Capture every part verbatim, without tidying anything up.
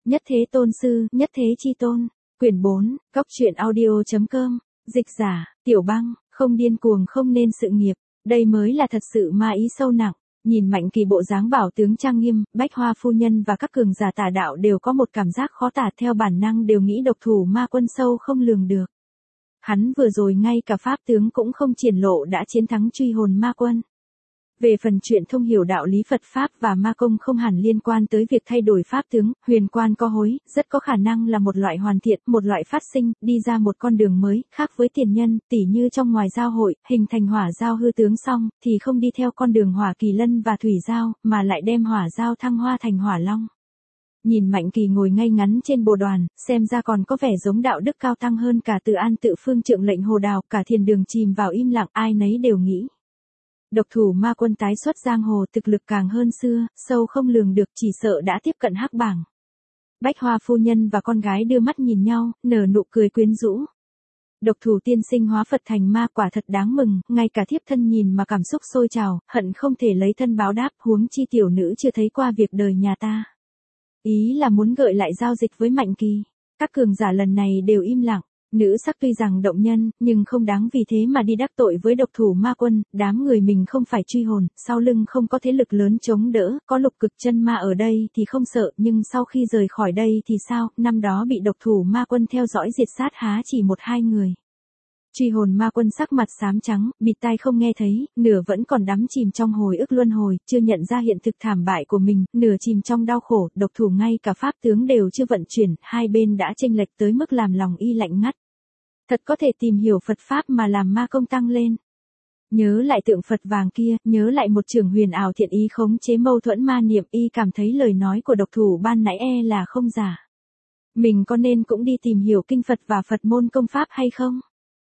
Nhất Thế Tôn Sư, Nhất Thế Chi Tôn. Quyển bốn, Cóc truyện audio.com. Dịch giả, Tiểu Băng, không điên cuồng không nên sự nghiệp. Đây mới là thật sự ma ý sâu nặng. Nhìn Mạnh Kỳ bộ dáng bảo tướng trang nghiêm, Bách Hoa phu nhân và các cường giả tà đạo đều có một cảm giác khó tả, theo bản năng đều nghĩ độc thủ ma quân sâu không lường được. Hắn vừa rồi ngay cả pháp tướng cũng không triển lộ đã chiến thắng truy hồn ma quân. Về phần chuyện thông hiểu đạo lý Phật Pháp và ma công không hẳn liên quan tới việc thay đổi pháp tướng, huyền quan có hối, rất có khả năng là một loại hoàn thiện, một loại phát sinh, đi ra một con đường mới, khác với tiền nhân, tỉ như trong ngoài giao hội, hình thành hỏa giao hư tướng xong, thì không đi theo con đường hỏa kỳ lân và thủy giao, mà lại đem hỏa giao thăng hoa thành hỏa long. Nhìn Mạnh Kỳ ngồi ngay ngắn trên bồ đoàn, xem ra còn có vẻ giống đạo đức cao tăng hơn cả Từ An Tự Phương Trượng Lệnh Hồ Đào, cả thiền đường chìm vào im lặng, ai nấy đều nghĩ. Độc thủ ma quân tái xuất giang hồ, thực lực càng hơn xưa, sâu không lường được, chỉ sợ đã tiếp cận hắc bảng. Bách Hoa phu nhân và con gái đưa mắt nhìn nhau, nở nụ cười quyến rũ. Độc thủ tiên sinh hóa Phật thành ma, quả thật đáng mừng, ngay cả thiếp thân nhìn mà cảm xúc sôi trào, hận không thể lấy thân báo đáp, huống chi tiểu nữ chưa thấy qua việc đời nhà ta. Ý là muốn gợi lại giao dịch với Mạnh Kỳ. Các cường giả lần này đều im lặng. Nữ sắc tuy rằng động nhân, nhưng không đáng vì thế mà đi đắc tội với độc thủ ma quân, đám người mình không phải truy hồn, sau lưng không có thế lực lớn chống đỡ, có lục cực chân ma ở đây thì không sợ, nhưng sau khi rời khỏi đây thì sao, năm đó bị độc thủ ma quân theo dõi diệt sát há chỉ một hai người. Truy hồn ma quân sắc mặt xám trắng, bịt tai không nghe thấy, nửa vẫn còn đắm chìm trong hồi ức luân hồi, chưa nhận ra hiện thực thảm bại của mình, nửa chìm trong đau khổ, độc thủ ngay cả pháp tướng đều chưa vận chuyển, hai bên đã chênh lệch tới mức làm lòng y lạnh ngắt. Thật có thể tìm hiểu Phật Pháp mà làm ma công tăng lên. Nhớ lại tượng Phật vàng kia, nhớ lại một trường huyền ảo thiện ý khống chế mâu thuẫn ma niệm, y cảm thấy lời nói của độc thủ ban nãy e là không giả. Mình có nên cũng đi tìm hiểu kinh Phật và Phật môn công Pháp hay không?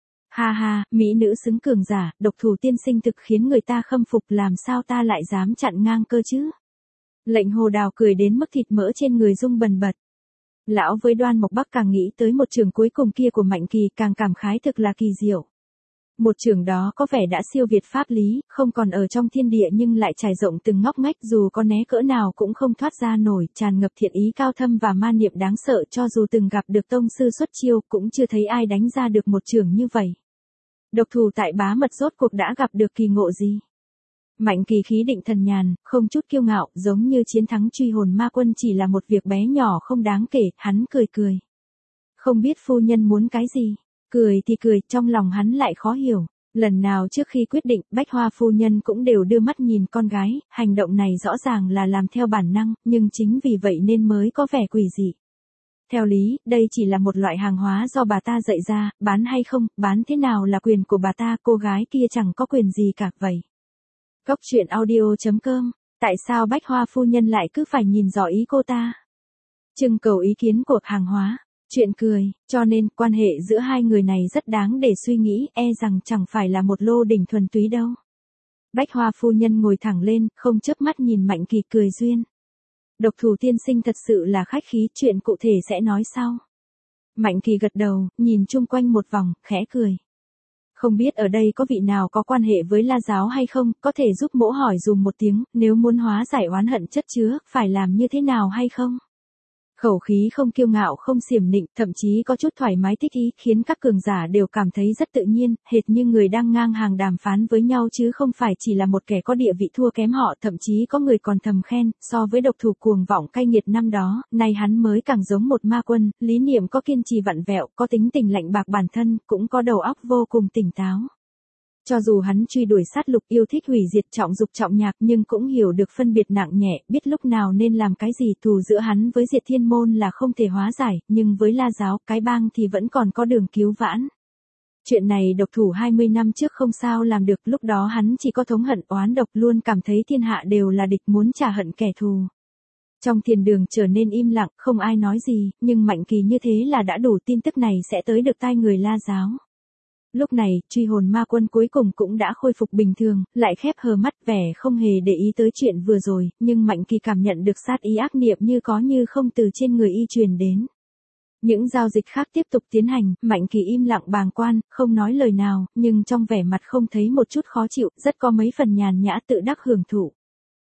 Ha ha, mỹ nữ xứng cường giả, độc thủ tiên sinh thực khiến người ta khâm phục, làm sao ta lại dám chặn ngang cơ chứ? Lệnh Hồ Đào cười đến mức thịt mỡ trên người rung bần bật. Lão với Đoan Mộc Bắc càng nghĩ tới một trường cuối cùng kia của Mạnh Kỳ càng cảm khái thực là kỳ diệu. Một trường đó có vẻ đã siêu việt pháp lý, không còn ở trong thiên địa nhưng lại trải rộng từng ngóc ngách, dù có né cỡ nào cũng không thoát ra nổi, tràn ngập thiện ý cao thâm và ma niệm đáng sợ, cho dù từng gặp được tông sư xuất chiêu cũng chưa thấy ai đánh ra được một trường như vậy. Độc thủ tại Bá Mật rốt cuộc đã gặp được kỳ ngộ gì? Mạnh Kỳ khí định thần nhàn, không chút kiêu ngạo, giống như chiến thắng truy hồn ma quân chỉ là một việc bé nhỏ không đáng kể, hắn cười cười. Không biết phu nhân muốn cái gì? Cười thì cười, trong lòng hắn lại khó hiểu. Lần nào trước khi quyết định, Bách Hoa phu nhân cũng đều đưa mắt nhìn con gái, hành động này rõ ràng là làm theo bản năng, nhưng chính vì vậy nên mới có vẻ quỷ dị. Theo lý, đây chỉ là một loại hàng hóa do bà ta dạy ra, bán hay không, bán thế nào là quyền của bà ta, cô gái kia chẳng có quyền gì cả vậy. Cóc truyện audio.com. Tại sao Bách Hoa phu nhân lại cứ phải nhìn rõ ý cô ta? Trưng cầu ý kiến của hàng hóa. Chuyện cười, cho nên quan hệ giữa hai người này rất đáng để suy nghĩ, e rằng chẳng phải là một lô đỉnh thuần túy đâu. Bách Hoa phu nhân ngồi thẳng lên, không chớp mắt nhìn Mạnh Kỳ cười duyên. Độc thủ tiên sinh thật sự là khách khí, chuyện cụ thể sẽ nói sau. Mạnh Kỳ gật đầu, nhìn chung quanh một vòng, khẽ cười. Không biết ở đây có vị nào có quan hệ với La giáo hay không, có thể giúp mỗ hỏi dùm một tiếng, nếu muốn hóa giải oán hận chất chứa, phải làm như thế nào hay không? Khẩu khí không kiêu ngạo không xiểm nịnh, thậm chí có chút thoải mái thích ý, khiến các cường giả đều cảm thấy rất tự nhiên, hệt như người đang ngang hàng đàm phán với nhau chứ không phải chỉ là một kẻ có địa vị thua kém họ, thậm chí có người còn thầm khen, so với độc thủ cuồng vọng cay nghiệt năm đó, nay hắn mới càng giống một ma quân, lý niệm có kiên trì vặn vẹo, có tính tình lạnh bạc bản thân, cũng có đầu óc vô cùng tỉnh táo. Cho dù hắn truy đuổi sát lục, yêu thích hủy diệt, trọng dục trọng nhạc, nhưng cũng hiểu được phân biệt nặng nhẹ, biết lúc nào nên làm cái gì. Thù giữa hắn với Diệt Thiên môn là không thể hóa giải, nhưng với La giáo, cái bang thì vẫn còn có đường cứu vãn. Chuyện này độc thủ hai mươi năm trước không sao làm được, lúc đó hắn chỉ có thống hận oán độc, luôn cảm thấy thiên hạ đều là địch, muốn trả hận kẻ thù. Trong thiền đường trở nên im lặng, không ai nói gì, nhưng Mạnh Kỳ như thế là đã đủ, tin tức này sẽ tới được tai người La giáo. Lúc này, truy hồn ma quân cuối cùng cũng đã khôi phục bình thường, lại khép hờ mắt, vẻ không hề để ý tới chuyện vừa rồi, nhưng Mạnh Kỳ cảm nhận được sát ý ác niệm như có như không từ trên người y truyền đến. Những giao dịch khác tiếp tục tiến hành, Mạnh Kỳ im lặng bàng quan, không nói lời nào, nhưng trong vẻ mặt không thấy một chút khó chịu, rất có mấy phần nhàn nhã tự đắc hưởng thụ.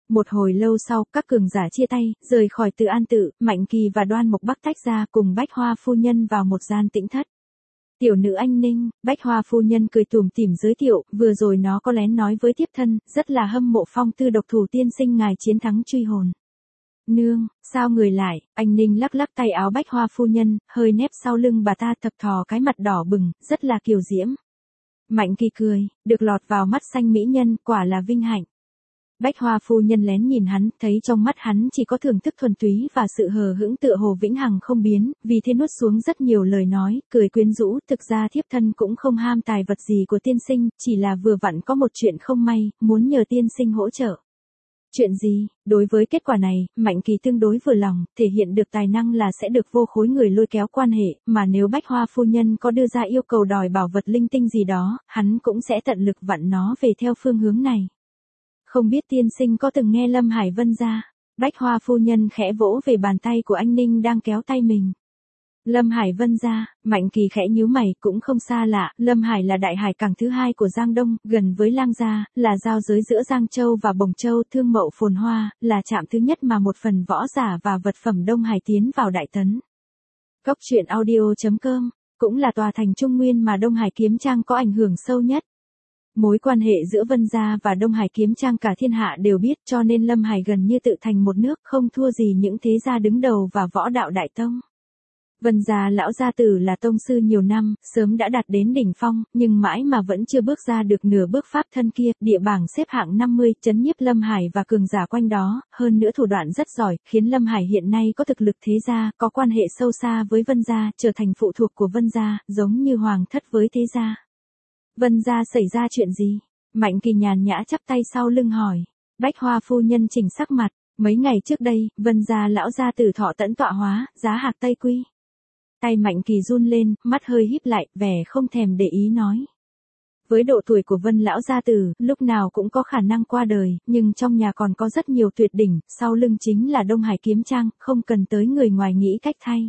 Một hồi lâu sau, các cường giả chia tay, rời khỏi Từ An tự, Mạnh Kỳ và Đoan Mộc Bắc tách ra cùng Bách Hoa phu nhân vào một gian tĩnh thất. Tiểu nữ anh Ninh, Bách Hoa phu nhân cười tủm tỉm giới thiệu, vừa rồi nó có lén nói với thiếp thân, rất là hâm mộ Phong Tư độc thủ tiên sinh ngài chiến thắng truy hồn. Nương, sao người lại, anh Ninh lắc lắc tay áo Bách Hoa phu nhân, hơi nép sau lưng bà ta thập thò cái mặt đỏ bừng, rất là kiều diễm. Mạnh Kỳ cười, được lọt vào mắt xanh mỹ nhân, quả là vinh hạnh. Bách Hoa phu nhân lén nhìn hắn, thấy trong mắt hắn chỉ có thưởng thức thuần túy và sự hờ hững tựa hồ vĩnh hằng không biến, vì thế nuốt xuống rất nhiều lời nói, cười quyến rũ, thực ra thiếp thân cũng không ham tài vật gì của tiên sinh, chỉ là vừa vặn có một chuyện không may, muốn nhờ tiên sinh hỗ trợ. Chuyện gì? Đối với kết quả này, Mạnh Kỳ tương đối vừa lòng, thể hiện được tài năng là sẽ được vô khối người lôi kéo quan hệ, mà nếu Bách Hoa phu nhân có đưa ra yêu cầu đòi bảo vật linh tinh gì đó, hắn cũng sẽ tận lực vặn nó về theo phương hướng này. Không biết tiên sinh có từng nghe Lâm Hải Vân gia? Bách Hoa phu nhân khẽ vỗ về bàn tay của anh Ninh đang kéo tay mình. Lâm Hải Vân gia, Mạnh Kỳ khẽ nhíu mày, cũng không xa lạ, Lâm Hải là đại hải cảng thứ hai của Giang Đông, gần với Lang gia, là giao giới giữa Giang Châu và Bồng Châu, thương mậu phồn hoa, là trạm thứ nhất mà một phần võ giả và vật phẩm Đông Hải tiến vào Đại Tấn. Cốc truyện audio chấm com, cũng là tòa thành Trung Nguyên mà Đông Hải Kiếm Trang có ảnh hưởng sâu nhất. Mối quan hệ giữa Vân gia và Đông Hải Kiếm Trang cả thiên hạ đều biết, cho nên Lâm Hải gần như tự thành một nước, không thua gì những thế gia đứng đầu và võ đạo đại tông. Vân gia lão gia tử là tông sư nhiều năm, sớm đã đạt đến đỉnh phong, nhưng mãi mà vẫn chưa bước ra được nửa bước pháp thân kia, địa bảng xếp hạng năm mươi, trấn nhiếp Lâm Hải và cường giả quanh đó, hơn nữa thủ đoạn rất giỏi, khiến Lâm Hải hiện nay có thực lực thế gia, có quan hệ sâu xa với Vân gia, trở thành phụ thuộc của Vân gia, giống như hoàng thất với thế gia. Vân gia xảy ra chuyện gì? Mạnh Kỳ nhàn nhã chắp tay sau lưng hỏi. Bách Hoa phu nhân chỉnh sắc mặt, mấy ngày trước đây, Vân gia lão gia tử thọ tẫn tọa hóa, giá hạc Tây quy. Tay Mạnh Kỳ run lên, mắt hơi híp lại, vẻ không thèm để ý nói. Với độ tuổi của Vân lão gia tử, lúc nào cũng có khả năng qua đời, nhưng trong nhà còn có rất nhiều tuyệt đỉnh, sau lưng chính là Đông Hải Kiếm Trang, không cần tới người ngoài nghĩ cách thay.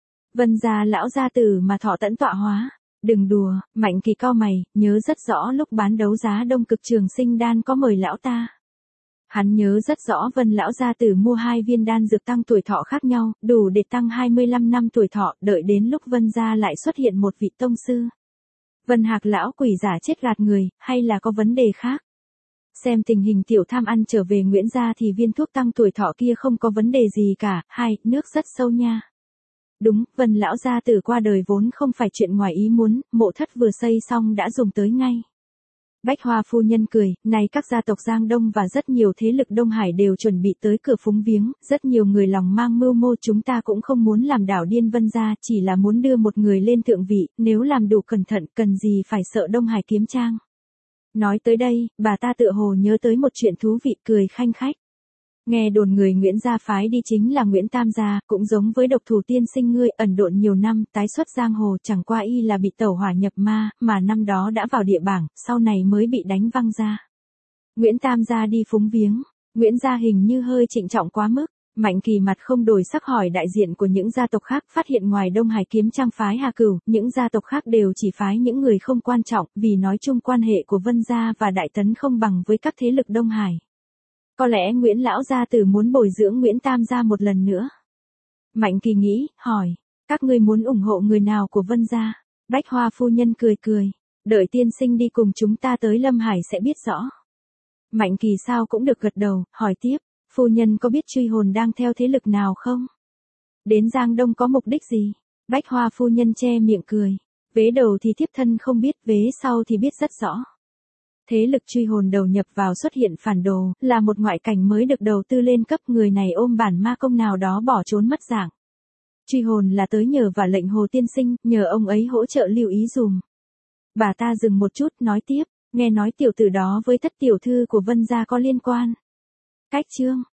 Vân gia lão gia tử mà thọ tẫn tọa hóa. Đừng đùa, Mạnh Kỳ cau mày, nhớ rất rõ lúc bán đấu giá Đông Cực Trường Sinh đan có mời lão ta. Hắn nhớ rất rõ Vân lão gia tử mua hai viên đan dược tăng tuổi thọ khác nhau, đủ để tăng hai mươi lăm năm tuổi thọ, đợi đến lúc Vân gia lại xuất hiện một vị tông sư. Vân Hạc lão quỷ giả chết gạt người, hay là có vấn đề khác? Xem tình hình tiểu tham ăn trở về Nguyễn gia thì viên thuốc tăng tuổi thọ kia không có vấn đề gì cả, hai, nước rất sâu nha. Đúng, Vân lão gia tử qua đời vốn không phải chuyện ngoài ý muốn, mộ thất vừa xây xong đã dùng tới ngay. Bách Hoa phu nhân cười, này các gia tộc Giang Đông và rất nhiều thế lực Đông Hải đều chuẩn bị tới cửa phúng viếng, rất nhiều người lòng mang mưu mô, chúng ta cũng không muốn làm đảo điên Vân gia, chỉ là muốn đưa một người lên thượng vị, nếu làm đủ cẩn thận, cần gì phải sợ Đông Hải Kiếm Trang. Nói tới đây, bà ta tựa hồ nhớ tới một chuyện thú vị, cười khanh khách. Nghe đồn người Nguyễn gia phái đi chính là Nguyễn Tam gia, cũng giống với độc thủ tiên sinh ngươi, ẩn độn nhiều năm, tái xuất giang hồ, chẳng qua y là bị tẩu hỏa nhập ma, mà năm đó đã vào địa bảng, sau này mới bị đánh văng ra. Nguyễn Tam gia đi phúng viếng, Nguyễn gia hình như hơi trịnh trọng quá mức. Mạnh Kỳ mặt không đổi sắc hỏi đại diện của những gia tộc khác, phát hiện ngoài Đông Hải Kiếm Trang phái Hà Cửu, những gia tộc khác đều chỉ phái những người không quan trọng, vì nói chung quan hệ của Vân gia và Đại Tấn không bằng với các thế lực Đông Hải. Có lẽ Nguyễn lão gia tử muốn bồi dưỡng Nguyễn Tam gia một lần nữa. Mạnh Kỳ nghĩ, hỏi, các ngươi muốn ủng hộ người nào của Vân gia? Bách Hoa phu nhân cười cười, đợi tiên sinh đi cùng chúng ta tới Lâm Hải sẽ biết rõ. Mạnh Kỳ sao cũng được gật đầu, hỏi tiếp, phu nhân có biết truy hồn đang theo thế lực nào không? Đến Giang Đông có mục đích gì? Bách Hoa phu nhân che miệng cười, vế đầu thì thiếp thân không biết, vế sau thì biết rất rõ. Thế lực truy hồn đầu nhập vào xuất hiện phản đồ, là một ngoại cảnh mới được đầu tư lên cấp, người này ôm bản ma công nào đó bỏ trốn mất dạng. Truy hồn là tới nhờ và lệnh Hồ tiên sinh, nhờ ông ấy hỗ trợ lưu ý dùm. Bà ta dừng một chút, nói tiếp, nghe nói tiểu tử đó với thất tiểu thư của Vân gia có liên quan. Cách chương,